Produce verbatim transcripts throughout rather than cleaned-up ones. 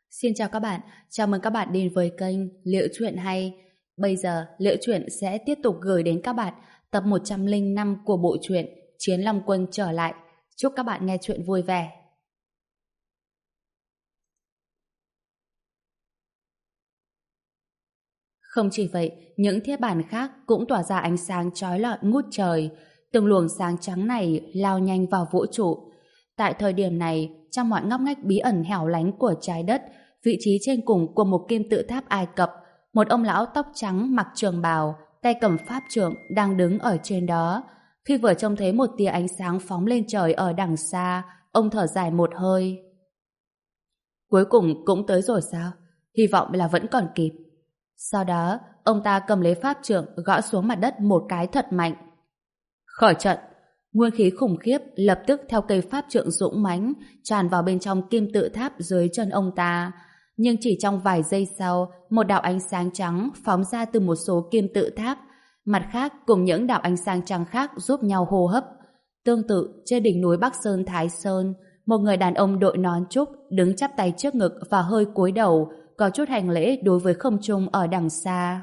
Xin chào các bạn, chào mừng các bạn đến với kênh Liệu Chuyện Hay. Bây giờ, Liệu Chuyện sẽ tiếp tục gửi đến các bạn tập một trăm lẻ năm của bộ truyện Chiến Long Quân trở lại. Chúc các bạn nghe chuyện vui vẻ. Không chỉ vậy, những thiết bản khác cũng tỏa ra ánh sáng chói lọi ngút trời. Từng luồng sáng trắng này lao nhanh vào vũ trụ. Tại thời điểm này, trong mọi ngóc ngách bí ẩn hẻo lánh của trái đất, vị trí trên cùng của một kim tự tháp Ai Cập, một ông lão tóc trắng mặc trường bào, tay cầm pháp trượng đang đứng ở trên đó. Khi vừa trông thấy một tia ánh sáng phóng lên trời ở đằng xa, ông thở dài một hơi. Cuối cùng cũng tới rồi sao? Hy vọng là vẫn còn kịp. Sau đó, ông ta cầm lấy pháp trượng gõ xuống mặt đất một cái thật mạnh. Khỏi trận! Nguyên khí khủng khiếp lập tức theo cây pháp trượng dũng mãnh tràn vào bên trong kim tự tháp dưới chân ông ta. Nhưng chỉ trong vài giây sau, một đạo ánh sáng trắng phóng ra từ một số kim tự tháp. Mặt khác cùng những đạo ánh sáng trắng khác giúp nhau hô hấp. Tương tự, trên đỉnh núi Bắc Sơn Thái Sơn, một người đàn ông đội nón trúc đứng chắp tay trước ngực và hơi cúi đầu, có chút hành lễ đối với không trung ở đằng xa.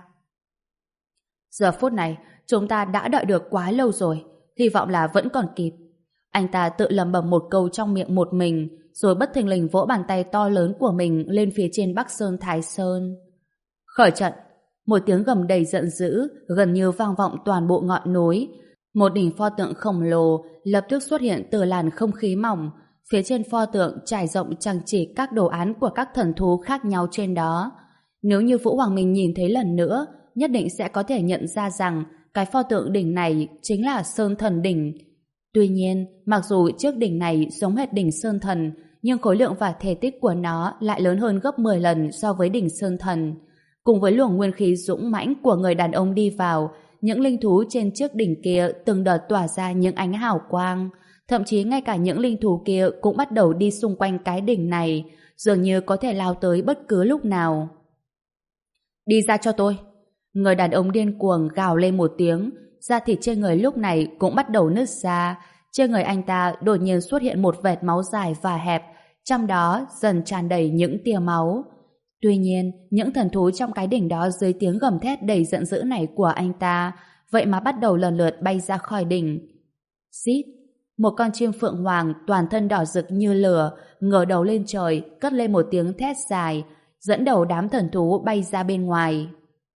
Giờ phút này, chúng ta đã đợi được quá lâu rồi, hy vọng là vẫn còn kịp. Anh ta tự lẩm bẩm một câu trong miệng một mình, rồi bất thình lình vỗ bàn tay to lớn của mình lên phía trên Bắc Sơn Thái Sơn. Khởi trận! Một tiếng gầm đầy giận dữ, gần như vang vọng toàn bộ ngọn núi. Một đỉnh pho tượng khổng lồ lập tức xuất hiện từ làn không khí mỏng. Phía trên pho tượng trải rộng trang chỉ các đồ án của các thần thú khác nhau trên đó. Nếu như Vũ Hoàng Minh nhìn thấy lần nữa, nhất định sẽ có thể nhận ra rằng cái pho tượng đỉnh này chính là Sơn Thần Đỉnh. Tuy nhiên, mặc dù chiếc đỉnh này giống hệt đỉnh Sơn Thần, nhưng khối lượng và thể tích của nó lại lớn hơn gấp mười lần so với đỉnh Sơn Thần. Cùng với luồng nguyên khí dũng mãnh của người đàn ông đi vào, những linh thú trên chiếc đỉnh kia từng đợt tỏa ra những ánh hào quang. Thậm chí ngay cả những linh thú kia cũng bắt đầu đi xung quanh cái đỉnh này, dường như có thể lao tới bất cứ lúc nào. Đi ra cho tôi! Người đàn ông điên cuồng gào lên một tiếng, da thịt trên người lúc này cũng bắt đầu nứt ra. Trên người anh ta đột nhiên xuất hiện một vệt máu dài và hẹp, trong đó dần tràn đầy những tia máu. Tuy nhiên, những thần thú trong cái đỉnh đó dưới tiếng gầm thét đầy giận dữ này của anh ta, vậy mà bắt đầu lần lượt bay ra khỏi đỉnh. Xít! Một con chim phượng hoàng toàn thân đỏ rực như lửa, ngửa đầu lên trời, cất lên một tiếng thét dài, dẫn đầu đám thần thú bay ra bên ngoài.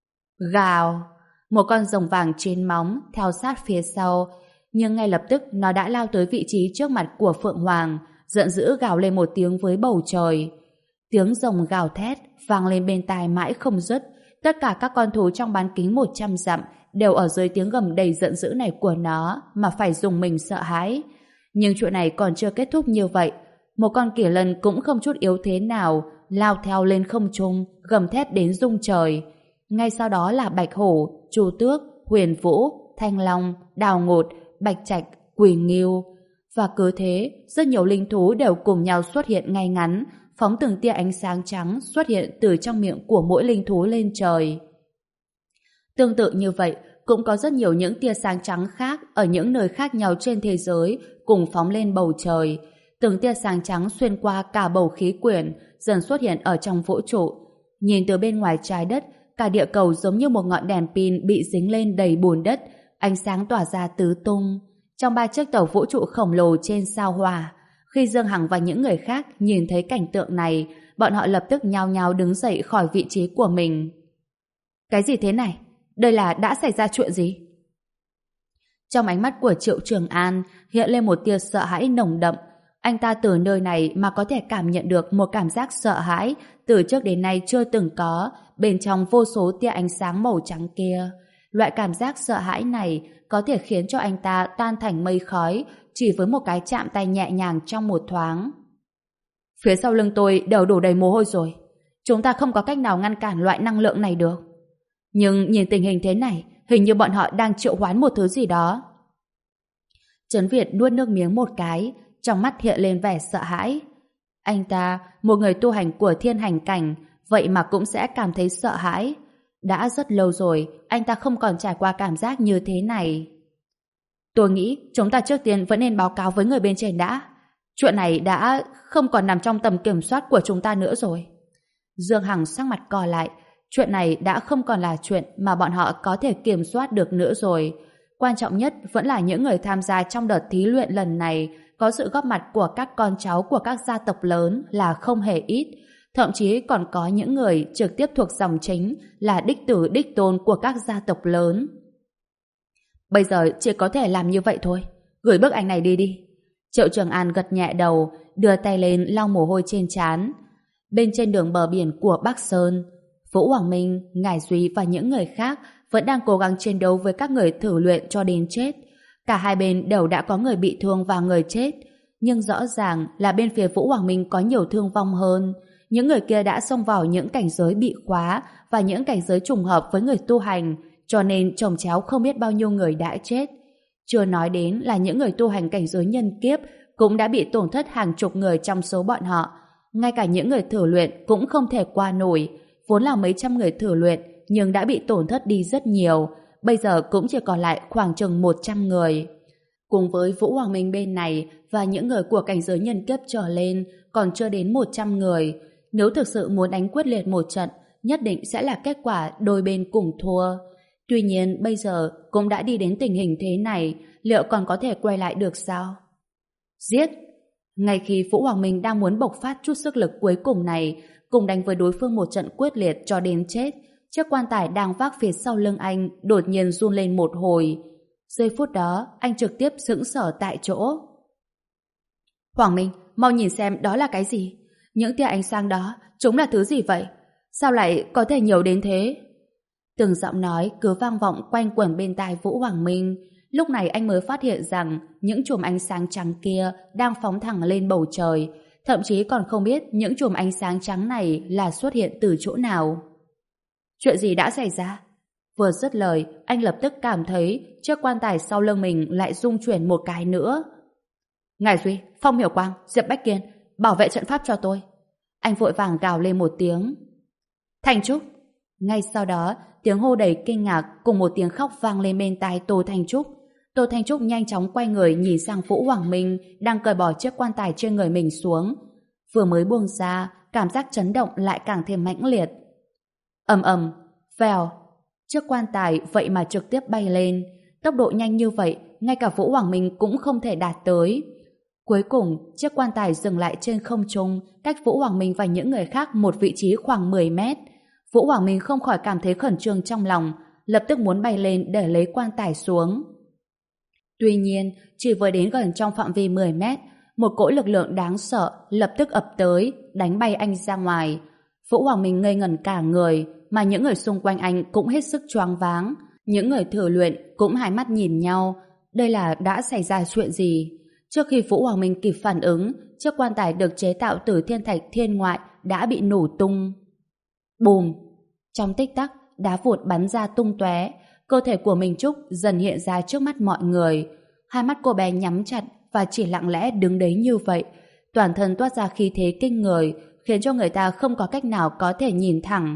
Gào! Một con rồng vàng chín móng theo sát phía sau, nhưng ngay lập tức nó đã lao tới vị trí trước mặt của phượng hoàng, giận dữ gào lên một tiếng với bầu trời. Tiếng rồng gào thét vang lên bên tai mãi không dứt. Tất cả các con thú trong bán kính một trăm dặm đều ở dưới tiếng gầm đầy giận dữ này của nó mà phải dùng mình sợ hãi. Nhưng chuyện này còn chưa kết thúc như vậy. Một con kỷ lân cũng không chút yếu thế nào lao theo lên không trung, gầm thét đến rung trời. Ngay sau đó là bạch hổ, chu tước, huyền vũ, thanh long, đào ngột, bạch trạch, quỷ ngưu. Và cứ thế, rất nhiều linh thú đều cùng nhau xuất hiện ngay ngắn, phóng từng tia ánh sáng trắng xuất hiện từ trong miệng của mỗi linh thú lên trời. Tương tự như vậy, cũng có rất nhiều những tia sáng trắng khác ở những nơi khác nhau trên thế giới cùng phóng lên bầu trời. Từng tia sáng trắng xuyên qua cả bầu khí quyển, dần xuất hiện ở trong vũ trụ. Nhìn từ bên ngoài trái đất, cả địa cầu giống như một ngọn đèn pin bị dính lên đầy bùn đất, ánh sáng tỏa ra tứ tung. Trong ba chiếc tàu vũ trụ khổng lồ trên sao Hỏa, khi Dương Hằng và những người khác nhìn thấy cảnh tượng này, bọn họ lập tức nhao nhao đứng dậy khỏi vị trí của mình. Cái gì thế này? Đây là đã xảy ra chuyện gì? Trong ánh mắt của Triệu Trường An hiện lên một tia sợ hãi nồng đậm. Anh ta từ nơi này mà có thể cảm nhận được một cảm giác sợ hãi từ trước đến nay chưa từng có bên trong vô số tia ánh sáng màu trắng kia. Loại cảm giác sợ hãi này có thể khiến cho anh ta tan thành mây khói chỉ với một cái chạm tay nhẹ nhàng trong một thoáng. Phía sau lưng tôi đều đổ đầy mồ hôi rồi. Chúng ta không có cách nào ngăn cản loại năng lượng này được. Nhưng nhìn tình hình thế này, hình như bọn họ đang triệu hoán một thứ gì đó. Trấn Việt nuốt nước miếng một cái, trong mắt hiện lên vẻ sợ hãi. Anh ta, một người tu hành của thiên hành cảnh, vậy mà cũng sẽ cảm thấy sợ hãi. Đã rất lâu rồi, anh ta không còn trải qua cảm giác như thế này. Tôi nghĩ chúng ta trước tiên vẫn nên báo cáo với người bên trên đã. Chuyện này đã không còn nằm trong tầm kiểm soát của chúng ta nữa rồi. Dương Hằng sắc mặt cò lại. Chuyện này đã không còn là chuyện mà bọn họ có thể kiểm soát được nữa rồi. Quan trọng nhất vẫn là những người tham gia trong đợt thí luyện lần này có sự góp mặt của các con cháu của các gia tộc lớn là không hề ít. Thậm chí còn có những người trực tiếp thuộc dòng chính là đích tử đích tôn của các gia tộc lớn. Bây giờ chỉ có thể làm như vậy thôi. Gửi bức ảnh này đi đi. Triệu Trường An gật nhẹ đầu, đưa tay lên lau mồ hôi trên trán. Bên trên đường bờ biển của Bắc Sơn, Vũ Hoàng Minh, Ngải Duy và những người khác vẫn đang cố gắng chiến đấu với các người thử luyện cho đến chết. Cả hai bên đều đã có người bị thương và người chết. Nhưng rõ ràng là bên phía Vũ Hoàng Minh có nhiều thương vong hơn. Những người kia đã xông vào những cảnh giới bị khóa và những cảnh giới trùng hợp với người tu hành, cho nên chồng chéo không biết bao nhiêu người đã chết. Chưa nói đến là những người tu hành cảnh giới nhân kiếp cũng đã bị tổn thất hàng chục người trong số bọn họ. Ngay cả những người thử luyện cũng không thể qua nổi. Vốn là mấy trăm người thử luyện nhưng đã bị tổn thất đi rất nhiều. Bây giờ cũng chỉ còn lại khoảng chừng một trăm người. Cùng với Vũ Hoàng Minh bên này và những người của cảnh giới nhân kiếp trở lên còn chưa đến một trăm người. Nếu thực sự muốn đánh quyết liệt một trận, nhất định sẽ là kết quả đôi bên cùng thua. Tuy nhiên bây giờ cũng đã đi đến tình hình thế này, liệu còn có thể quay lại được sao? Giết! Ngay khi Vũ Hoàng Minh đang muốn bộc phát chút sức lực cuối cùng này, cùng đánh với đối phương một trận quyết liệt cho đến chết, chiếc quan tài đang vác phía sau lưng anh đột nhiên run lên một hồi. Giây phút đó, anh trực tiếp sững sờ tại chỗ. Hoàng Minh, mau nhìn xem đó là cái gì? Những tia ánh sáng đó, chúng là thứ gì vậy? Sao lại có thể nhiều đến thế? Từng giọng nói cứ vang vọng quanh quẩn bên tai Vũ Hoàng Minh. Lúc này anh mới phát hiện rằng những chùm ánh sáng trắng kia đang phóng thẳng lên bầu trời, thậm chí còn không biết những chùm ánh sáng trắng này là xuất hiện từ chỗ nào. Chuyện gì đã xảy ra? Vừa dứt lời, anh lập tức cảm thấy chiếc quan tài sau lưng mình lại rung chuyển một cái nữa. Ngải Duy, Phong Hiểu Quang, Diệp Bách Kiên, bảo vệ trận pháp cho tôi. Anh vội vàng gào lên một tiếng. Thành Trúc! Ngay sau đó, tiếng hô đầy kinh ngạc cùng một tiếng khóc vang lên bên tai Tô Thanh Trúc. Tô Thanh Trúc nhanh chóng quay người nhìn sang Vũ Hoàng Minh đang cởi bỏ chiếc quan tài trên người mình xuống. Vừa mới buông ra, cảm giác chấn động lại càng thêm mãnh liệt. Ầm ầm, vèo, chiếc quan tài vậy mà trực tiếp bay lên. Tốc độ nhanh như vậy, ngay cả Vũ Hoàng Minh cũng không thể đạt tới. Cuối cùng, chiếc quan tài dừng lại trên không trung, cách Vũ Hoàng Minh và những người khác một vị trí khoảng mười mét. Vũ Hoàng Minh không khỏi cảm thấy khẩn trương trong lòng, lập tức muốn bay lên để lấy quan tài xuống. Tuy nhiên, chỉ vừa đến gần trong phạm vi mười mét, một cỗ lực lượng đáng sợ lập tức ập tới, đánh bay anh ra ngoài. Vũ Hoàng Minh ngây ngẩn cả người, mà những người xung quanh anh cũng hết sức choáng váng. Những người thử luyện cũng hai mắt nhìn nhau. Đây là đã xảy ra chuyện gì? Trước khi Vũ Hoàng Minh kịp phản ứng, chiếc quan tài được chế tạo từ thiên thạch thiên ngoại đã bị nổ tung. Bùm! Trong tích tắc, đá vụn bắn ra tung tóe, cơ thể của Minh Trúc dần hiện ra trước mắt mọi người. Hai mắt cô bé nhắm chặt và chỉ lặng lẽ đứng đấy như vậy. Toàn thân toát ra khí thế kinh người, khiến cho người ta không có cách nào có thể nhìn thẳng.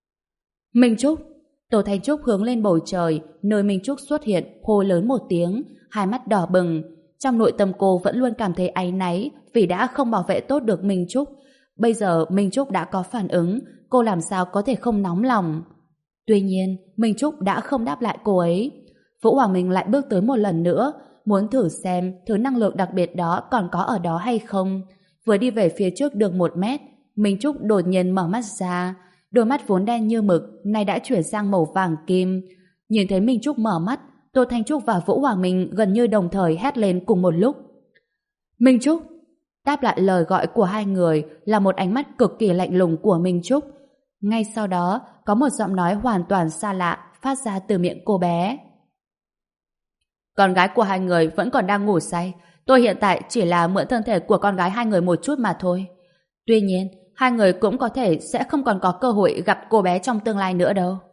Minh Trúc! Tô Thanh Trúc hướng lên bầu trời, nơi Minh Trúc xuất hiện, hô lớn một tiếng, hai mắt đỏ bừng. Trong nội tâm cô vẫn luôn cảm thấy áy náy vì đã không bảo vệ tốt được Minh Trúc. Bây giờ Minh Trúc đã có phản ứng, cô làm sao có thể không nóng lòng. Tuy nhiên, Minh Trúc đã không đáp lại cô ấy. Vũ Hoàng Minh lại bước tới một lần nữa, muốn thử xem thứ năng lượng đặc biệt đó còn có ở đó hay không. Vừa đi về phía trước được một mét, Minh Trúc đột nhiên mở mắt ra. Đôi mắt vốn đen như mực, nay đã chuyển sang màu vàng kim. Nhìn thấy Minh Trúc mở mắt, Tô Thanh Trúc và Vũ Hoàng Minh gần như đồng thời hét lên cùng một lúc. Minh Trúc! Đáp lại lời gọi của hai người là một ánh mắt cực kỳ lạnh lùng của Minh Trúc. Ngay sau đó, có một giọng nói hoàn toàn xa lạ phát ra từ miệng cô bé. Con gái của hai người vẫn còn đang ngủ say. Tôi hiện tại chỉ là mượn thân thể của con gái hai người một chút mà thôi. Tuy nhiên, hai người cũng có thể sẽ không còn có cơ hội gặp cô bé trong tương lai nữa đâu.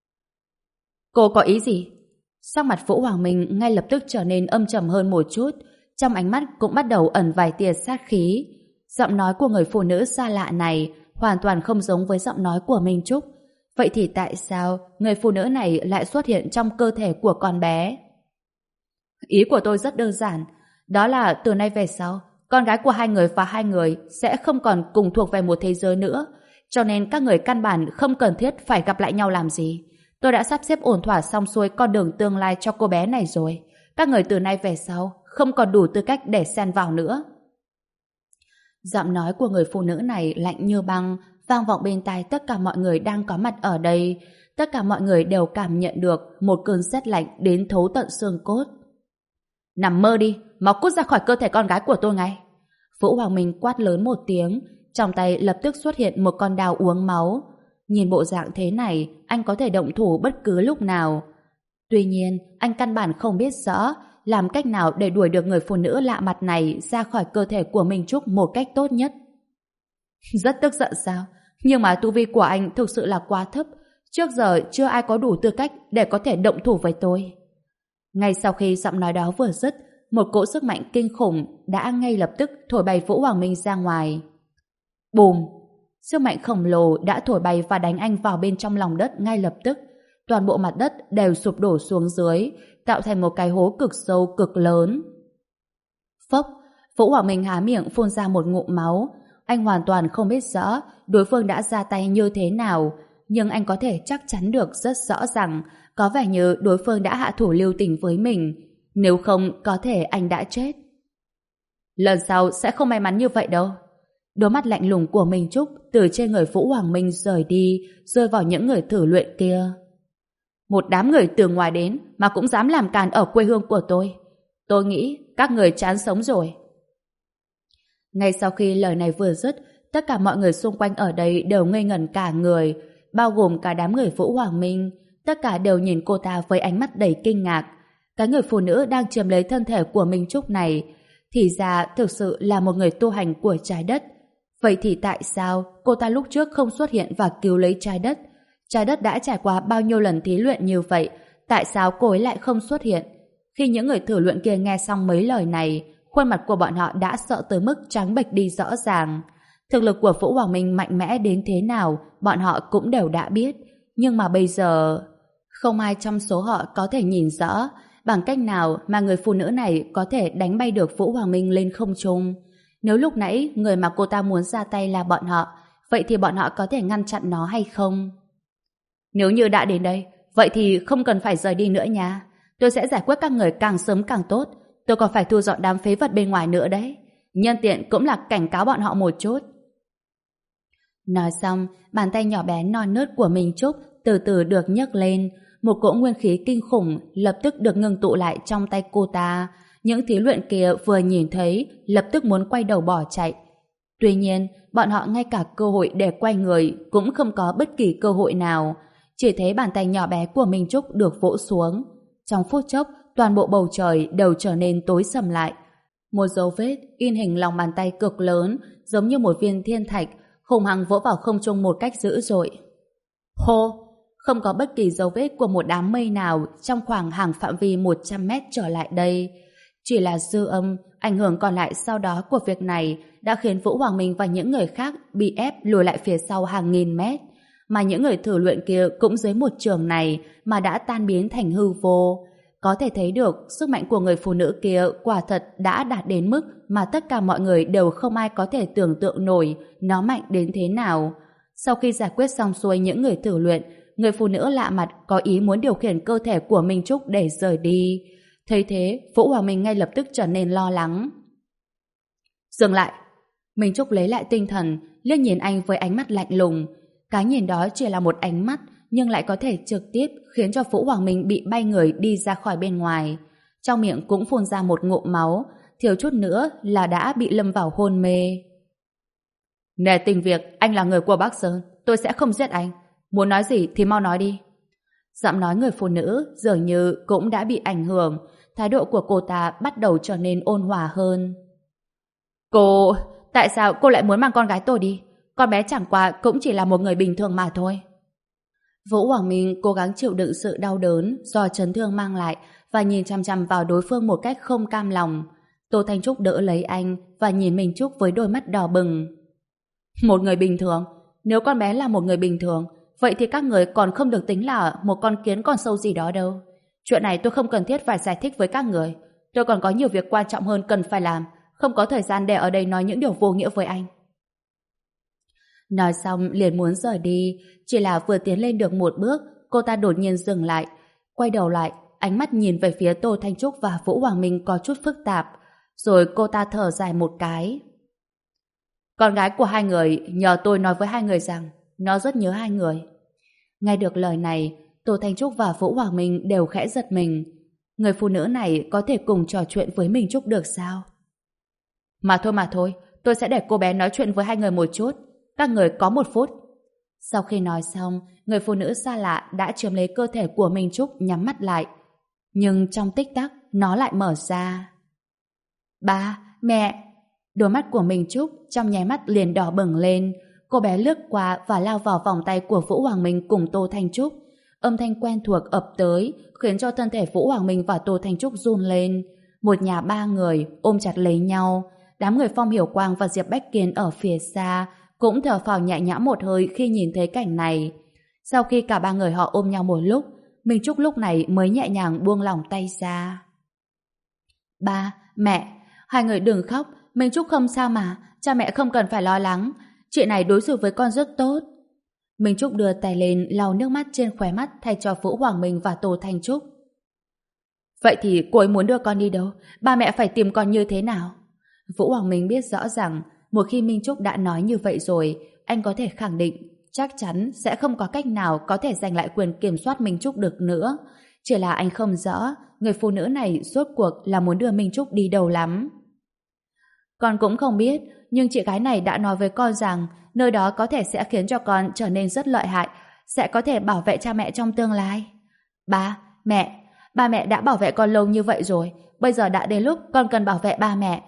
Cô có ý gì? Sắc mặt Vũ Hoàng Minh ngay lập tức trở nên âm trầm hơn một chút, trong ánh mắt cũng bắt đầu ẩn vài tia sát khí. Giọng nói của người phụ nữ xa lạ này hoàn toàn không giống với giọng nói của Minh Trúc. Vậy thì tại sao người phụ nữ này lại xuất hiện trong cơ thể của con bé? Ý của tôi rất đơn giản, đó là từ nay về sau, con gái của hai người và hai người sẽ không còn cùng thuộc về một thế giới nữa. Cho nên các người căn bản không cần thiết phải gặp lại nhau làm gì. Tôi đã sắp xếp ổn thỏa xong xuôi con đường tương lai cho cô bé này rồi. Các người từ nay về sau không còn đủ tư cách để xen vào nữa. Giọng nói của người phụ nữ này lạnh như băng, vang vọng bên tai tất cả mọi người đang có mặt ở đây. Tất cả mọi người đều cảm nhận được một cơn rét lạnh đến thấu tận xương cốt. Nằm mơ đi, mau cút ra khỏi cơ thể con gái của tôi ngay. Vũ Hoàng Minh quát lớn một tiếng, trong tay lập tức xuất hiện một con dao uống máu. Nhìn bộ dạng thế này, anh có thể động thủ bất cứ lúc nào. Tuy nhiên, anh căn bản không biết rõ làm cách nào để đuổi được người phụ nữ lạ mặt này ra khỏi cơ thể của Minh Trúc một cách tốt nhất. Rất tức giận sao? Nhưng mà tu vi của anh thực sự là quá thấp. Trước giờ chưa ai có đủ tư cách để có thể động thủ với tôi. Ngay sau khi giọng nói đó vừa dứt, một cỗ sức mạnh kinh khủng đã ngay lập tức thổi bay Vũ Hoàng Minh ra ngoài. Bùm! Sức mạnh khổng lồ đã thổi bay và đánh anh vào bên trong lòng đất ngay lập tức. Toàn bộ mặt đất đều sụp đổ xuống dưới, tạo thành một cái hố cực sâu cực lớn. Phốc! Vũ Hoàng Minh há miệng phun ra một ngụm máu. Anh hoàn toàn không biết rõ đối phương đã ra tay như thế nào, nhưng anh có thể chắc chắn được rất rõ rằng có vẻ như đối phương đã hạ thủ lưu tình với mình. Nếu không, có thể anh đã chết. Lần sau sẽ không may mắn như vậy đâu. Đôi mắt lạnh lùng của Minh Trúc từ trên người Vũ Hoàng Minh rời đi, rơi vào những người thử luyện kia. Một đám người từ ngoài đến mà cũng dám làm càn ở quê hương của tôi. Tôi nghĩ các người chán sống rồi. Ngay sau khi lời này vừa dứt, tất cả mọi người xung quanh ở đây đều ngây ngẩn cả người, bao gồm cả đám người Vũ Hoàng Minh. Tất cả đều nhìn cô ta với ánh mắt đầy kinh ngạc. Cái người phụ nữ đang chiếm lấy thân thể của Minh Trúc này thì ra thực sự là một người tu hành của trái đất. Vậy thì tại sao cô ta lúc trước không xuất hiện và cứu lấy trái đất? Trái đất đã trải qua bao nhiêu lần thí luyện như vậy, tại sao cô ấy lại không xuất hiện? Khi những người thử luyện kia nghe xong mấy lời này, khuôn mặt của bọn họ đã sợ tới mức trắng bệch đi rõ ràng. Thực lực của Vũ Hoàng Minh mạnh mẽ đến thế nào, bọn họ cũng đều đã biết. Nhưng mà bây giờ, không ai trong số họ có thể nhìn rõ bằng cách nào mà người phụ nữ này có thể đánh bay được Vũ Hoàng Minh lên không trung. Nếu lúc nãy người mà cô ta muốn ra tay là bọn họ, vậy thì bọn họ có thể ngăn chặn nó hay không? Nếu như đã đến đây, vậy thì không cần phải rời đi nữa nha. Tôi sẽ giải quyết các người càng sớm càng tốt. Tôi còn phải thu dọn đám phế vật bên ngoài nữa đấy. Nhân tiện cũng là cảnh cáo bọn họ một chút. Nói xong, bàn tay nhỏ bé non nớt của Minh Trúc từ từ được nhấc lên. Một cỗ nguyên khí kinh khủng lập tức được ngưng tụ lại trong tay cô ta. Những thí luyện kia vừa nhìn thấy lập tức muốn quay đầu bỏ chạy. Tuy nhiên, bọn họ ngay cả cơ hội để quay người cũng không có bất kỳ cơ hội nào. Chỉ thấy bàn tay nhỏ bé của Minh Trúc được vỗ xuống. Trong phút chốc, toàn bộ bầu trời đều trở nên tối sầm lại. Một dấu vết in hình lòng bàn tay cực lớn, giống như một viên thiên thạch, hùng hăng vỗ vào không trung một cách dữ dội. Hô! Không có bất kỳ dấu vết của một đám mây nào trong khoảng hàng phạm vi một trăm mét trở lại đây. Chỉ là dư âm, ảnh hưởng còn lại sau đó của việc này đã khiến Vũ Hoàng Minh và những người khác bị ép lùi lại phía sau hàng nghìn mét. Mà những người thử luyện kia cũng dưới một trường này mà đã tan biến thành hư vô. Có thể thấy được sức mạnh của người phụ nữ kia quả thật đã đạt đến mức mà tất cả mọi người đều không ai có thể tưởng tượng nổi nó mạnh đến thế nào. Sau khi giải quyết xong xuôi những người thử luyện, người phụ nữ lạ mặt có ý muốn điều khiển cơ thể của Minh Trúc để rời đi. Thấy thế, Vũ Hoàng Minh ngay lập tức trở nên lo lắng. Dừng lại! Minh Trúc lấy lại tinh thần, liếc nhìn anh với ánh mắt lạnh lùng. Cái nhìn đó chỉ là một ánh mắt, nhưng lại có thể trực tiếp khiến cho Vũ Hoàng Minh bị bay người đi ra khỏi bên ngoài. Trong miệng cũng phun ra một ngụm máu, thiếu chút nữa là đã bị lâm vào hôn mê. Nể tình việc anh là người của Bắc Sơn, tôi sẽ không giết anh. Muốn nói gì thì mau nói đi. Giọng nói người phụ nữ dường như cũng đã bị ảnh hưởng. Thái độ của cô ta bắt đầu trở nên ôn hòa hơn. Cô... Tại sao cô lại muốn mang con gái tôi đi? Con bé chẳng qua cũng chỉ là một người bình thường mà thôi. Vũ Hoàng Minh cố gắng chịu đựng sự đau đớn do chấn thương mang lại và nhìn chăm chăm vào đối phương một cách không cam lòng. Tô Thanh Trúc đỡ lấy anh và nhìn Minh Trúc với đôi mắt đỏ bừng. Một người bình thường? Nếu con bé là một người bình thường, vậy thì các người còn không được tính là một con kiến con sâu gì đó đâu. Chuyện này tôi không cần thiết phải giải thích với các người. Tôi còn có nhiều việc quan trọng hơn cần phải làm, không có thời gian để ở đây nói những điều vô nghĩa với anh. Nói xong liền muốn rời đi, chỉ là vừa tiến lên được một bước, cô ta đột nhiên dừng lại. Quay đầu lại, ánh mắt nhìn về phía Tô Thanh Trúc và Vũ Hoàng Minh có chút phức tạp. Rồi cô ta thở dài một cái. Con gái của hai người nhờ tôi nói với hai người rằng nó rất nhớ hai người. Nghe được lời này, Tô Thanh Trúc và Vũ Hoàng Minh đều khẽ giật mình. Người phụ nữ này có thể cùng trò chuyện với Minh Trúc được sao? Mà thôi mà thôi, tôi sẽ để cô bé nói chuyện với hai người một chút. Các người có một phút. Sau khi nói xong, người phụ nữ xa lạ đã chiếm lấy cơ thể của Minh Trúc, nhắm mắt lại. Nhưng trong tích tắc, nó lại mở ra. Ba, mẹ! Đôi mắt của Minh Trúc trong nháy mắt liền đỏ bừng lên. Cô bé lướt qua và lao vào vòng tay của Vũ Hoàng Minh cùng Tô Thanh Trúc. Âm thanh quen thuộc ập tới, khiến cho thân thể Vũ Hoàng Minh và Tô Thanh Trúc run lên. Một nhà ba người ôm chặt lấy nhau. Đám người Phong Hiểu Quang và Diệp Bách Kiên ở phía xa cũng thở phào nhẹ nhõm một hơi khi nhìn thấy cảnh này. Sau khi cả ba người họ ôm nhau một lúc, Minh Trúc lúc này mới nhẹ nhàng buông lỏng tay ra. Ba, mẹ, hai người đừng khóc, Minh Trúc không sao mà, cha mẹ không cần phải lo lắng, chị này đối xử với con rất tốt. Minh Trúc đưa tay lên lau nước mắt trên khóe mắt thay cho Vũ Hoàng Minh và Tô Thanh Trúc. Vậy thì cô ấy muốn đưa con đi đâu? Ba mẹ phải tìm con như thế nào? Vũ Hoàng Minh biết rõ rằng một khi Minh Trúc đã nói như vậy rồi, anh có thể khẳng định chắc chắn sẽ không có cách nào có thể giành lại quyền kiểm soát Minh Trúc được nữa. Chỉ là anh không rõ người phụ nữ này rốt cuộc là muốn đưa Minh Trúc đi đâu lắm. Con cũng không biết, nhưng chị gái này đã nói với con rằng nơi đó có thể sẽ khiến cho con trở nên rất lợi hại, sẽ có thể bảo vệ cha mẹ trong tương lai. Ba, mẹ, ba mẹ đã bảo vệ con lâu như vậy rồi, bây giờ đã đến lúc con cần bảo vệ ba mẹ.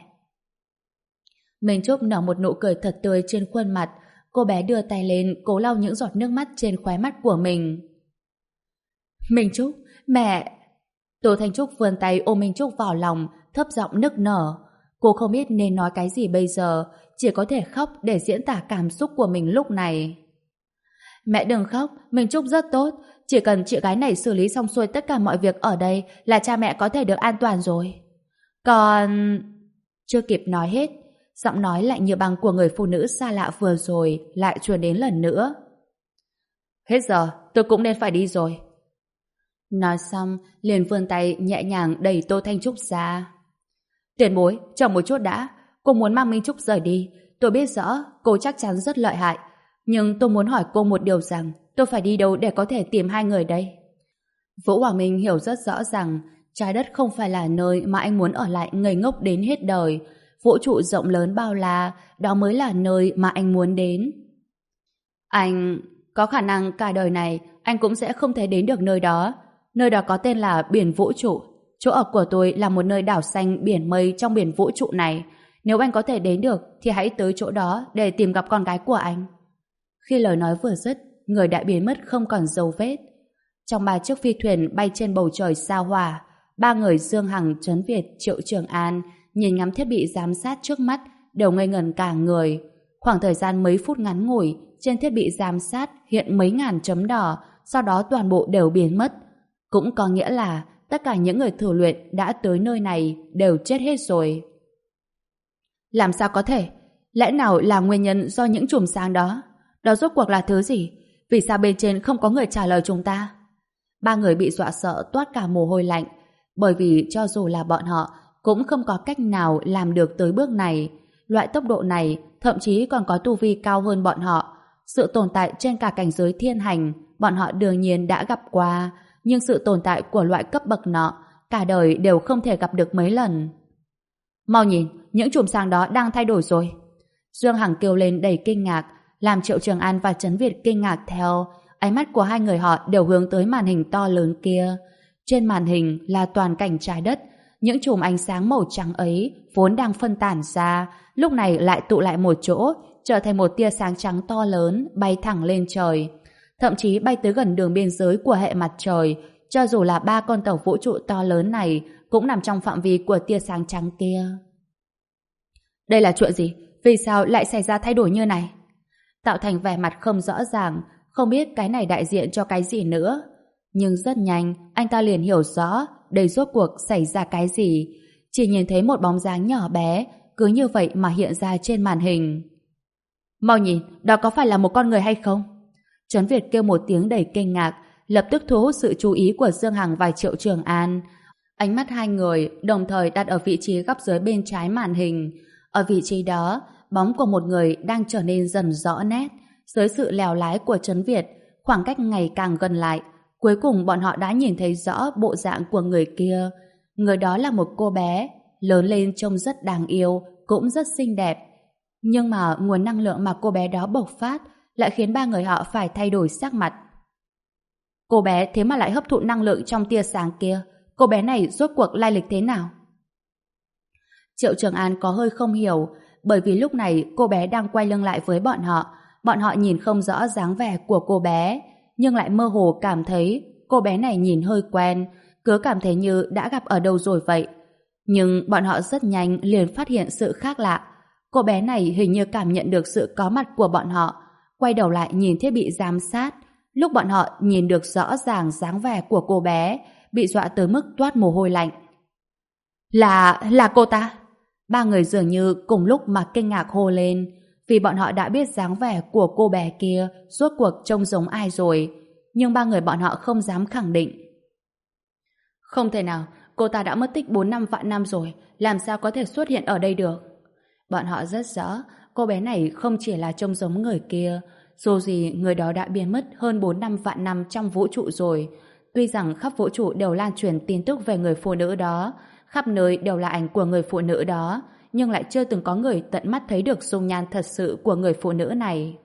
Minh Trúc nở một nụ cười thật tươi trên khuôn mặt. Cô bé đưa tay lên cố lau những giọt nước mắt trên khóe mắt của mình. Minh Trúc, mẹ! Tô Thanh Trúc vươn tay ôm Minh Trúc vào lòng, thấp giọng nức nở. Cô không biết nên nói cái gì bây giờ, chỉ có thể khóc để diễn tả cảm xúc của mình lúc này. Mẹ đừng khóc, Minh Trúc rất tốt. Chỉ cần chị gái này xử lý xong xuôi tất cả mọi việc ở đây là cha mẹ có thể được an toàn rồi. Còn... Chưa kịp nói hết, giọng nói lạnh như băng của người phụ nữ xa lạ vừa rồi lại truyền đến lần nữa. Hết giờ, tôi cũng nên phải đi rồi. Nói xong, liền vươn tay nhẹ nhàng đẩy Tô Thanh Trúc ra. Tiền bối, chờ một chút đã. Cô muốn mang Minh Trúc rời đi. Tôi biết rõ cô chắc chắn rất lợi hại. Nhưng tôi muốn hỏi cô một điều rằng tôi phải đi đâu để có thể tìm hai người đây? Vũ Hoàng Minh hiểu rất rõ rằng trái đất không phải là nơi mà anh muốn ở lại ngây ngốc đến hết đời. Vũ trụ rộng lớn bao la, đó mới là nơi mà anh muốn đến. Anh... có khả năng cả đời này anh cũng sẽ không thể đến được nơi đó. Nơi đó có tên là biển vũ trụ. Chỗ ở của tôi là một nơi đảo xanh biển mây trong biển vũ trụ này. Nếu anh có thể đến được thì hãy tới chỗ đó để tìm gặp con gái của anh. Khi lời nói vừa dứt, người đã biến mất không còn dấu vết. Trong ba chiếc phi thuyền bay trên bầu trời sao hỏa, ba người Dương Hằng, Trấn Việt, Triệu Trường An nhìn ngắm thiết bị giám sát trước mắt đều ngây ngẩn cả người. Khoảng thời gian mấy phút ngắn ngủi, trên thiết bị giám sát hiện mấy ngàn chấm đỏ, sau đó toàn bộ đều biến mất. Cũng có nghĩa là tất cả những người thử luyện đã tới nơi này đều chết hết rồi. Làm sao có thể? Lẽ nào là nguyên nhân do những chùm sáng đó? Đó rốt cuộc là thứ gì? Vì sao bên trên không có người trả lời chúng ta? Ba người bị dọa sợ toát cả mồ hôi lạnh, bởi vì cho dù là bọn họ cũng không có cách nào làm được tới bước này. Loại tốc độ này thậm chí còn có tu vi cao hơn bọn họ. Sự tồn tại trên cả cảnh giới thiên hành bọn họ đương nhiên đã gặp qua, nhưng sự tồn tại của loại cấp bậc nọ cả đời đều không thể gặp được mấy lần. Mau nhìn, những chùm sáng đó đang thay đổi rồi. Dương Hằng kêu lên đầy kinh ngạc, làm Triệu Trường An và Trấn Việt kinh ngạc theo. Ánh mắt của hai người họ đều hướng tới màn hình to lớn kia. Trên màn hình là toàn cảnh trái đất. Những chùm ánh sáng màu trắng ấy vốn đang phân tản ra, lúc này lại tụ lại một chỗ, trở thành một tia sáng trắng to lớn bay thẳng lên trời. Thậm chí bay tới gần đường biên giới của hệ mặt trời. Cho dù là ba con tàu vũ trụ to lớn này cũng nằm trong phạm vi của tia sáng trắng kia. Đây là chuyện gì? Vì sao lại xảy ra thay đổi như này? Tạo Thành vẻ mặt không rõ ràng, không biết cái này đại diện cho cái gì nữa. Nhưng rất nhanh, anh ta liền hiểu rõ đây rốt cuộc xảy ra cái gì. Chỉ nhìn thấy một bóng dáng nhỏ bé, cứ như vậy mà hiện ra trên màn hình. Mau nhìn, đó có phải là một con người hay không? Trấn Việt kêu một tiếng đầy kinh ngạc, lập tức thu hút sự chú ý của Dương Hằng và Triệu Trường An. Ánh mắt hai người đồng thời đặt ở vị trí góc dưới bên trái màn hình. Ở vị trí đó, bóng của một người đang trở nên dần rõ nét. Dưới sự lèo lái của Trấn Việt, khoảng cách ngày càng gần lại. Cuối cùng bọn họ đã nhìn thấy rõ bộ dạng của người kia. Người đó là một cô bé, lớn lên trông rất đáng yêu, cũng rất xinh đẹp. Nhưng mà nguồn năng lượng mà cô bé đó bộc phát lại khiến ba người họ phải thay đổi sắc mặt. Cô bé thế mà lại hấp thụ năng lượng trong tia sáng kia. Cô bé này rốt cuộc lai lịch thế nào? Triệu Trường An có hơi không hiểu, bởi vì lúc này cô bé đang quay lưng lại với bọn họ. Bọn họ nhìn không rõ dáng vẻ của cô bé, nhưng lại mơ hồ cảm thấy cô bé này nhìn hơi quen, cứ cảm thấy như đã gặp ở đâu rồi vậy. Nhưng bọn họ rất nhanh liền phát hiện sự khác lạ. Cô bé này hình như cảm nhận được sự có mặt của bọn họ, quay đầu lại nhìn thiết bị giám sát. Lúc bọn họ nhìn được rõ ràng dáng vẻ của cô bé, bị dọa tới mức toát mồ hôi lạnh. Là... là cô ta? Ba người dường như cùng lúc mà kinh ngạc hô lên, vì bọn họ đã biết dáng vẻ của cô bé kia rốt cuộc trông giống ai rồi, nhưng ba người bọn họ không dám khẳng định. Không thể nào, cô ta đã mất tích bốn năm vạn năm rồi, làm sao có thể xuất hiện ở đây được? Bọn họ rất rõ, cô bé này không chỉ là trông giống người kia, dù gì người đó đã biến mất hơn bốn năm vạn năm trong vũ trụ rồi. Tuy rằng khắp vũ trụ đều lan truyền tin tức về người phụ nữ đó, khắp nơi đều là ảnh của người phụ nữ đó, nhưng lại chưa từng có người tận mắt thấy được dung nhan thật sự của người phụ nữ này.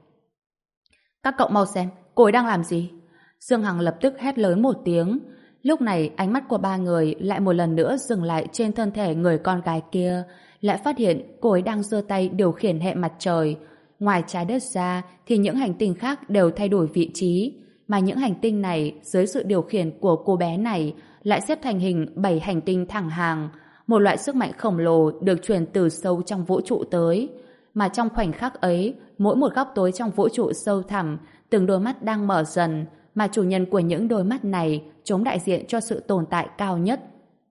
Các cậu mau xem, cô ấy đang làm gì? Dương Hằng lập tức hét lớn một tiếng. Lúc này ánh mắt của ba người lại một lần nữa dừng lại trên thân thể người con gái kia, lại phát hiện cô ấy đang giơ tay điều khiển hệ mặt trời. Ngoài trái đất ra thì những hành tinh khác đều thay đổi vị trí, mà những hành tinh này dưới sự điều khiển của cô bé này lại xếp thành hình bảy hành tinh thẳng hàng. Một loại sức mạnh khổng lồ được truyền từ sâu trong vũ trụ tới. Mà trong khoảnh khắc ấy, mỗi một góc tối trong vũ trụ sâu thẳm, từng đôi mắt đang mở dần, mà chủ nhân của những đôi mắt này chúng đại diện cho sự tồn tại cao nhất.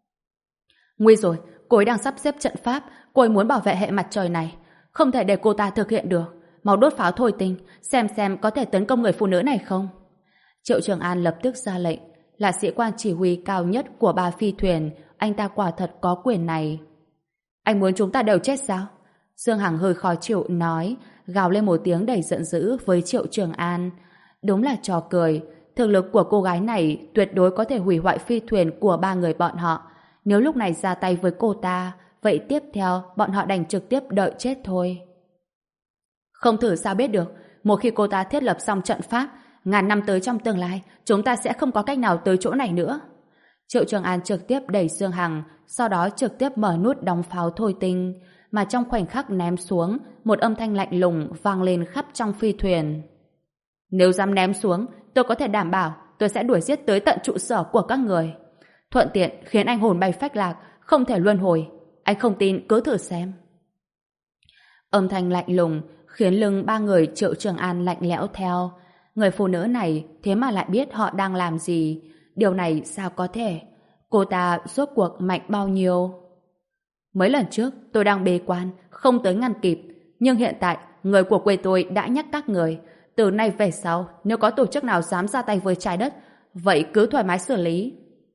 Nguy rồi, cô ấy đang sắp xếp trận pháp, cô ấy muốn bảo vệ hệ mặt trời này. Không thể để cô ta thực hiện được. Mau đốt pháo thôi tinh, xem xem có thể tấn công người phụ nữ này không. Triệu Trường An lập tức ra lệnh. Là sĩ quan chỉ huy cao nhất của ba phi thuyền, anh ta quả thật có quyền này. Anh muốn chúng ta đều chết sao? Dương Hằng hơi khó chịu nói, gào lên một tiếng đầy giận dữ với Triệu Trường An. Đúng là trò cười. Thực lực của cô gái này tuyệt đối có thể hủy hoại phi thuyền của ba người bọn họ. Nếu lúc này ra tay với cô ta, vậy tiếp theo bọn họ đành trực tiếp đợi chết thôi. Không thử sao biết được. Một khi cô ta thiết lập xong trận pháp, ngàn năm tới trong tương lai, chúng ta sẽ không có cách nào tới chỗ này nữa. Triệu Trường An trực tiếp đẩy Dương Hằng, sau đó trực tiếp mở nút đóng pháo thôi tinh, mà trong khoảnh khắc ném xuống, một âm thanh lạnh lùng vang lên khắp trong phi thuyền. Nếu dám ném xuống, tôi có thể đảm bảo tôi sẽ đuổi giết tới tận trụ sở của các người. Thuận tiện khiến anh hồn bay phách lạc, không thể luân hồi. Anh không tin cứ thử xem. Âm thanh lạnh lùng khiến lưng ba người Triệu Trường An lạnh lẽo theo. Người phụ nữ này thế mà lại biết họ đang làm gì. Điều này sao có thể? Cô ta rốt cuộc mạnh bao nhiêu? Mấy lần trước tôi đang bế quan, không tới ngăn kịp. Nhưng hiện tại, người của quê tôi đã nhắc các người. Từ nay về sau, nếu có tổ chức nào dám ra tay với trái đất, vậy cứ thoải mái xử lý.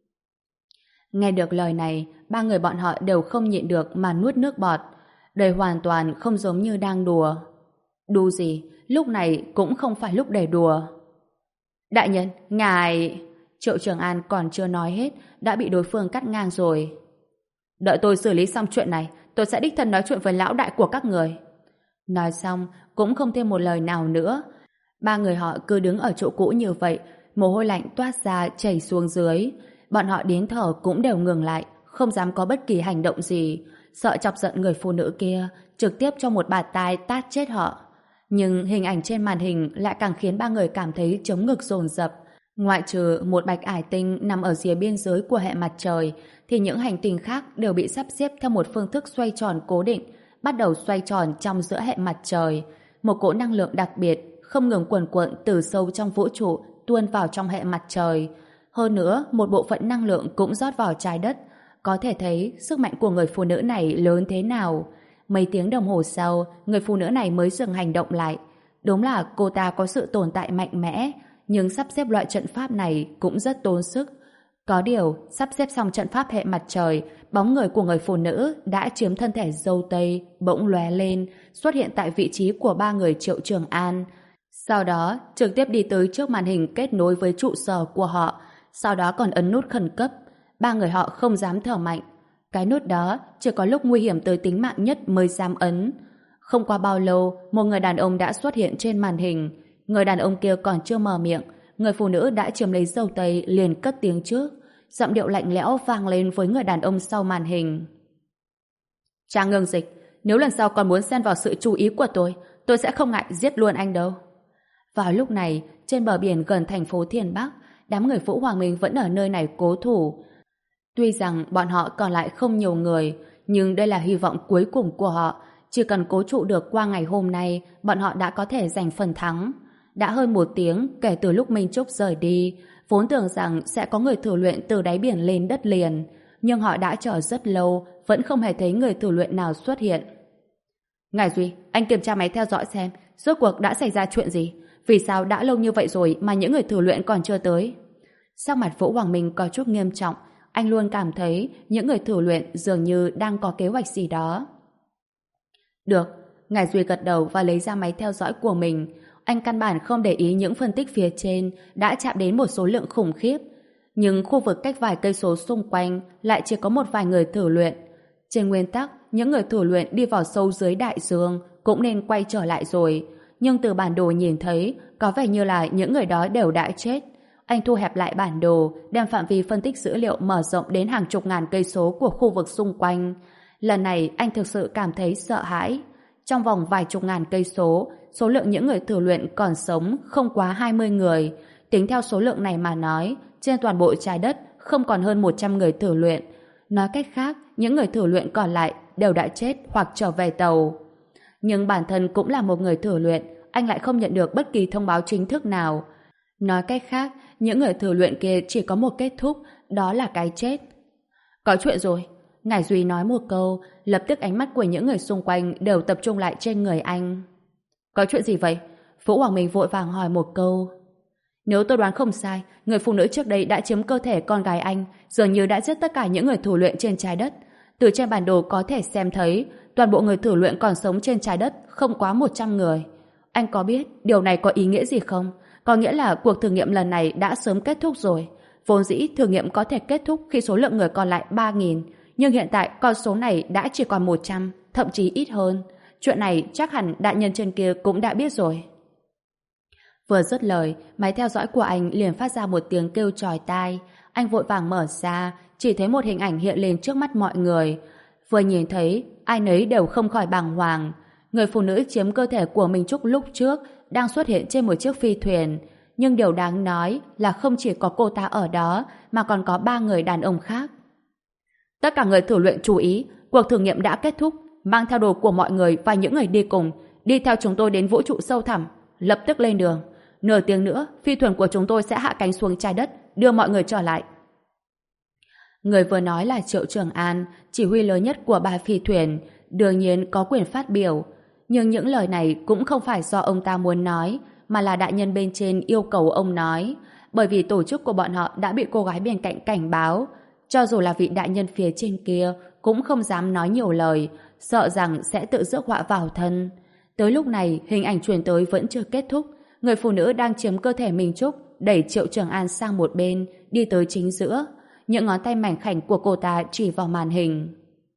Nghe được lời này, ba người bọn họ đều không nhịn được mà nuốt nước bọt. Đây hoàn toàn không giống như đang đùa. Đùa gì? Lúc này cũng không phải lúc để đùa. Đại nhân, ngài... Triệu Trường An còn chưa nói hết, đã bị đối phương cắt ngang rồi. Đợi tôi xử lý xong chuyện này, tôi sẽ đích thân nói chuyện với lão đại của các người. Nói xong, cũng không thêm một lời nào nữa. Ba người họ cứ đứng ở chỗ cũ như vậy, mồ hôi lạnh toát ra chảy xuống dưới. Bọn họ đến thở cũng đều ngừng lại, không dám có bất kỳ hành động gì, sợ chọc giận người phụ nữ kia, trực tiếp cho một bạt tai tát chết họ. Nhưng hình ảnh trên màn hình lại càng khiến ba người cảm thấy chống ngực dồn dập. Ngoại trừ một bạch ải tinh nằm ở rìa biên giới của hệ mặt trời, thì những hành tinh khác đều bị sắp xếp theo một phương thức xoay tròn cố định, bắt đầu xoay tròn trong giữa hệ mặt trời. Một cỗ năng lượng đặc biệt không ngừng quần quận từ sâu trong vũ trụ tuôn vào trong hệ mặt trời. Hơn nữa, một bộ phận năng lượng cũng rót vào trái đất. Có thể thấy sức mạnh của người phụ nữ này lớn thế nào. Mấy tiếng đồng hồ sau, người phụ nữ này mới dừng hành động lại. Đúng là cô ta có sự tồn tại mạnh mẽ, nhưng sắp xếp loại trận pháp này cũng rất tốn sức. Có điều, sắp xếp xong trận pháp hệ mặt trời, bóng người của người phụ nữ đã chiếm thân thể dâu tây, bỗng lóe lên, xuất hiện tại vị trí của ba người Triệu Trường An. Sau đó, trực tiếp đi tới trước màn hình kết nối với trụ sở của họ, sau đó còn ấn nút khẩn cấp. Ba người họ không dám thở mạnh. Cái nút đó chỉ có lúc nguy hiểm tới tính mạng nhất mới dám ấn. Không qua bao lâu, một người đàn ông đã xuất hiện trên màn hình. Người đàn ông kia còn chưa mở miệng, người phụ nữ đã chiếm lấy dâu tây liền cất tiếng trước. Giọng điệu lạnh lẽo vang lên với người đàn ông sau màn hình. Trang Ngưng Dịch, nếu lần sau còn muốn xen vào sự chú ý của tôi, tôi sẽ không ngại giết luôn anh đâu. Vào lúc này, trên bờ biển gần thành phố Thiên Bắc, đám người Vũ Hoàng Minh vẫn ở nơi này cố thủ. Tuy rằng bọn họ còn lại không nhiều người, nhưng đây là hy vọng cuối cùng của họ. Chỉ cần cố trụ được qua ngày hôm nay, bọn họ đã có thể giành phần thắng. Đã hơn một tiếng kể từ lúc Minh Trúc rời đi, vốn tưởng rằng sẽ có người thử luyện từ đáy biển lên đất liền, nhưng họ đã chờ rất lâu, vẫn không hề thấy người thử luyện nào xuất hiện. Ngài Duy, anh kiểm tra máy theo dõi xem, rốt cuộc đã xảy ra chuyện gì? Vì sao đã lâu như vậy rồi mà những người thử luyện còn chưa tới? Sắc mặt Vũ Hoàng Minh có chút nghiêm trọng, anh luôn cảm thấy những người thử luyện dường như đang có kế hoạch gì đó. Được, Ngài Duy gật đầu và lấy ra máy theo dõi của mình. Anh căn bản không để ý những phân tích phía trên đã chạm đến một số lượng khủng khiếp. Nhưng khu vực cách vài cây số xung quanh lại chỉ có một vài người thử luyện. Trên nguyên tắc, những người thử luyện đi vào sâu dưới đại dương cũng nên quay trở lại rồi. Nhưng từ bản đồ nhìn thấy, có vẻ như là những người đó đều đã chết. Anh thu hẹp lại bản đồ, đem phạm vi phân tích dữ liệu mở rộng đến hàng chục ngàn cây số của khu vực xung quanh. Lần này anh thực sự cảm thấy sợ hãi. Trong vòng vài chục ngàn cây số, số lượng những người thử luyện còn sống không quá hai mươi người. Tính theo số lượng này mà nói, trên toàn bộ trái đất không còn hơn một trăm người thử luyện. Nói cách khác, những người thử luyện còn lại đều đã chết hoặc trở về tàu. Nhưng bản thân cũng là một người thử luyện, anh lại không nhận được bất kỳ thông báo chính thức nào. Nói cách khác, những người thử luyện kia chỉ có một kết thúc, đó là cái chết. Có chuyện rồi. Ngải Duy nói một câu, lập tức ánh mắt của những người xung quanh đều tập trung lại trên người anh. Có chuyện gì vậy? Vũ Hoàng Minh vội vàng hỏi một câu. Nếu tôi đoán không sai, người phụ nữ trước đây đã chiếm cơ thể con gái anh, dường như đã giết tất cả những người thử luyện trên trái đất. Từ trên bản đồ có thể xem thấy, toàn bộ người thử luyện còn sống trên trái đất không quá một trăm người. Anh có biết điều này có ý nghĩa gì không? Có nghĩa là cuộc thử nghiệm lần này đã sớm kết thúc rồi. Vốn dĩ thử nghiệm có thể kết thúc khi số lượng người còn lại ba nghìn, nhưng hiện tại con số này đã chỉ còn một trăm, thậm chí ít hơn. Chuyện này chắc hẳn đại nhân trên kia cũng đã biết rồi. Vừa dứt lời, máy theo dõi của anh liền phát ra một tiếng kêu chói tai. Anh vội vàng mở ra, chỉ thấy một hình ảnh hiện lên trước mắt mọi người. Vừa nhìn thấy, ai nấy đều không khỏi bàng hoàng. Người phụ nữ chiếm cơ thể của Minh Trúc lúc trước đang xuất hiện trên một chiếc phi thuyền. Nhưng điều đáng nói là không chỉ có cô ta ở đó, mà còn có ba người đàn ông khác. Tất cả người thử luyện chú ý, cuộc thử nghiệm đã kết thúc. Mang theo đồ của mọi người và những người đi cùng, đi theo chúng tôi đến vũ trụ sâu thẳm. Lập tức lên đường. Nửa tiếng nữa, phi thuyền của chúng tôi sẽ hạ cánh xuống trái đất, đưa mọi người trở lại. Người vừa nói là Triệu Trường An, chỉ huy lớn nhất của ba phi thuyền, đương nhiên có quyền phát biểu. Nhưng những lời này cũng không phải do ông ta muốn nói, mà là đại nhân bên trên yêu cầu ông nói, bởi vì tổ chức của bọn họ đã bị cô gái bên cạnh cảnh báo. Cho dù là vị đại nhân phía trên kia cũng không dám nói nhiều lời, sợ rằng sẽ tự rước họa vào thân. Tới lúc này, hình ảnh truyền tới vẫn chưa kết thúc. Người phụ nữ đang chiếm cơ thể Minh Trúc đẩy Triệu Trường An sang một bên, đi tới chính giữa. Những ngón tay mảnh khảnh của cô ta chỉ vào màn hình.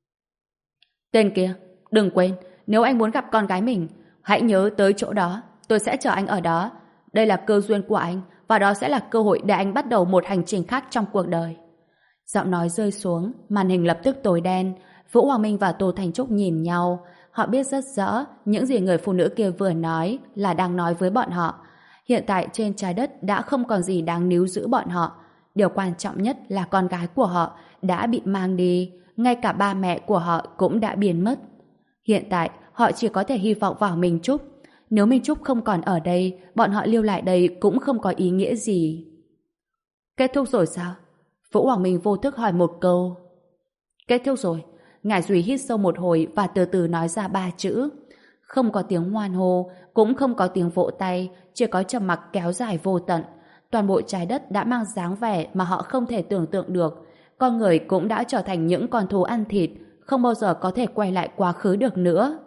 Tên kia, đừng quên, nếu anh muốn gặp con gái mình, hãy nhớ tới chỗ đó, tôi sẽ chờ anh ở đó. Đây là cơ duyên của anh, và đó sẽ là cơ hội để anh bắt đầu một hành trình khác trong cuộc đời. Giọng nói rơi xuống, màn hình lập tức tối đen. Vũ Hoàng Minh và Tô Thành Trúc nhìn nhau. Họ biết rất rõ những gì người phụ nữ kia vừa nói là đang nói với bọn họ. Hiện tại trên trái đất đã không còn gì đáng níu giữ bọn họ. Điều quan trọng nhất là con gái của họ đã bị mang đi. Ngay cả ba mẹ của họ cũng đã biến mất. Hiện tại họ chỉ có thể hy vọng vào Minh Trúc. Nếu Minh Trúc không còn ở đây, bọn họ lưu lại đây cũng không có ý nghĩa gì. Kết thúc rồi sao? Vũ Hoàng Minh vô thức hỏi một câu. Kết thúc rồi. Ngải Duy hít sâu một hồi và từ từ nói ra ba chữ. Không có tiếng hoan hô, cũng không có tiếng vỗ tay, chỉ có trầm mặc kéo dài vô tận. Toàn bộ trái đất đã mang dáng vẻ mà họ không thể tưởng tượng được. Con người cũng đã trở thành những con thú ăn thịt, không bao giờ có thể quay lại quá khứ được nữa.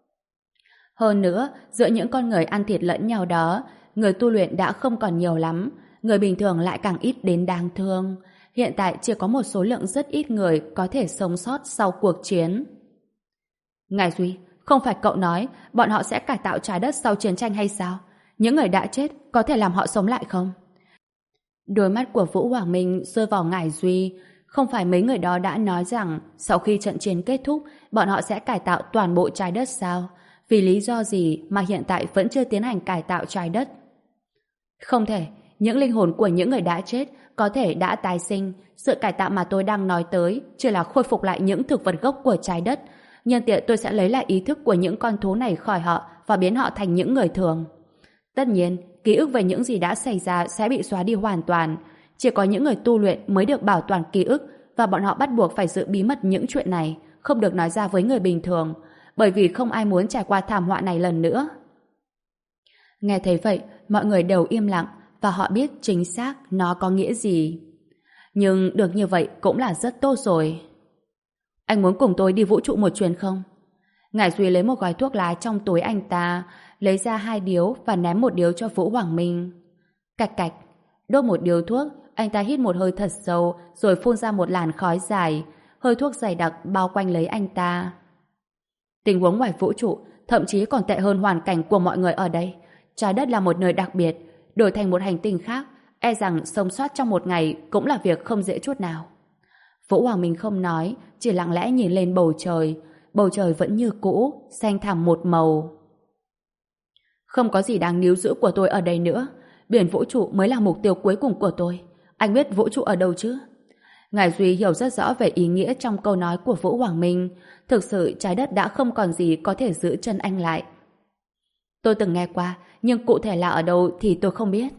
Hơn nữa, giữa những con người ăn thịt lẫn nhau đó, người tu luyện đã không còn nhiều lắm, người bình thường lại càng ít đến đáng thương. Hiện tại chỉ có một số lượng rất ít người có thể sống sót sau cuộc chiến. Ngải Duy, không phải cậu nói bọn họ sẽ cải tạo trái đất sau chiến tranh hay sao? Những người đã chết có thể làm họ sống lại không? Đôi mắt của Vũ Hoàng Minh rơi vào Ngải Duy. Không phải mấy người đó đã nói rằng sau khi trận chiến kết thúc, bọn họ sẽ cải tạo toàn bộ trái đất sao? Vì lý do gì mà hiện tại vẫn chưa tiến hành cải tạo trái đất? Không thể. Những linh hồn của những người đã chết có thể đã tái sinh. Sự cải tạo mà tôi đang nói tới chỉ là khôi phục lại những thực vật gốc của trái đất. Nhân tiện tôi sẽ lấy lại ý thức của những con thú này khỏi họ và biến họ thành những người thường. Tất nhiên, ký ức về những gì đã xảy ra sẽ bị xóa đi hoàn toàn. Chỉ có những người tu luyện mới được bảo toàn ký ức và bọn họ bắt buộc phải giữ bí mật những chuyện này, không được nói ra với người bình thường, bởi vì không ai muốn trải qua thảm họa này lần nữa. Nghe thấy vậy, mọi người đều im lặng và họ biết chính xác nó có nghĩa gì. Nhưng được như vậy cũng là rất tốt rồi. Anh muốn cùng tôi đi vũ trụ một chuyến không? Ngải Duy lấy một gói thuốc lá trong túi anh ta, lấy ra hai điếu và ném một điếu cho Vũ Hoàng Minh. Cạch cạch, đốt một điếu thuốc, anh ta hít một hơi thật sâu rồi phun ra một làn khói dài, hơi thuốc dày đặc bao quanh lấy anh ta. Tình huống ngoài vũ trụ thậm chí còn tệ hơn hoàn cảnh của mọi người ở đây. Trái đất là một nơi đặc biệt, đổi thành một hành tinh khác, e rằng sống sót trong một ngày cũng là việc không dễ chút nào. Vũ Hoàng Minh không nói, chỉ lặng lẽ nhìn lên bầu trời. Bầu trời vẫn như cũ, xanh thẳm một màu. Không có gì đáng níu giữ của tôi ở đây nữa. Biển vũ trụ mới là mục tiêu cuối cùng của tôi. Anh biết vũ trụ ở đâu chứ? Ngải Duy hiểu rất rõ về ý nghĩa trong câu nói của Vũ Hoàng Minh. Thực sự trái đất đã không còn gì có thể giữ chân anh lại. Tôi từng nghe qua, nhưng cụ thể là ở đâu thì tôi không biết.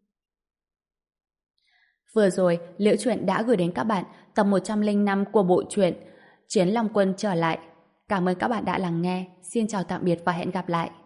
Vừa rồi, Liễu Chuyện đã gửi đến các bạn tập một trăm lẻ năm của bộ truyện Chiến Long Quân trở lại. Cảm ơn các bạn đã lắng nghe. Xin chào tạm biệt và hẹn gặp lại.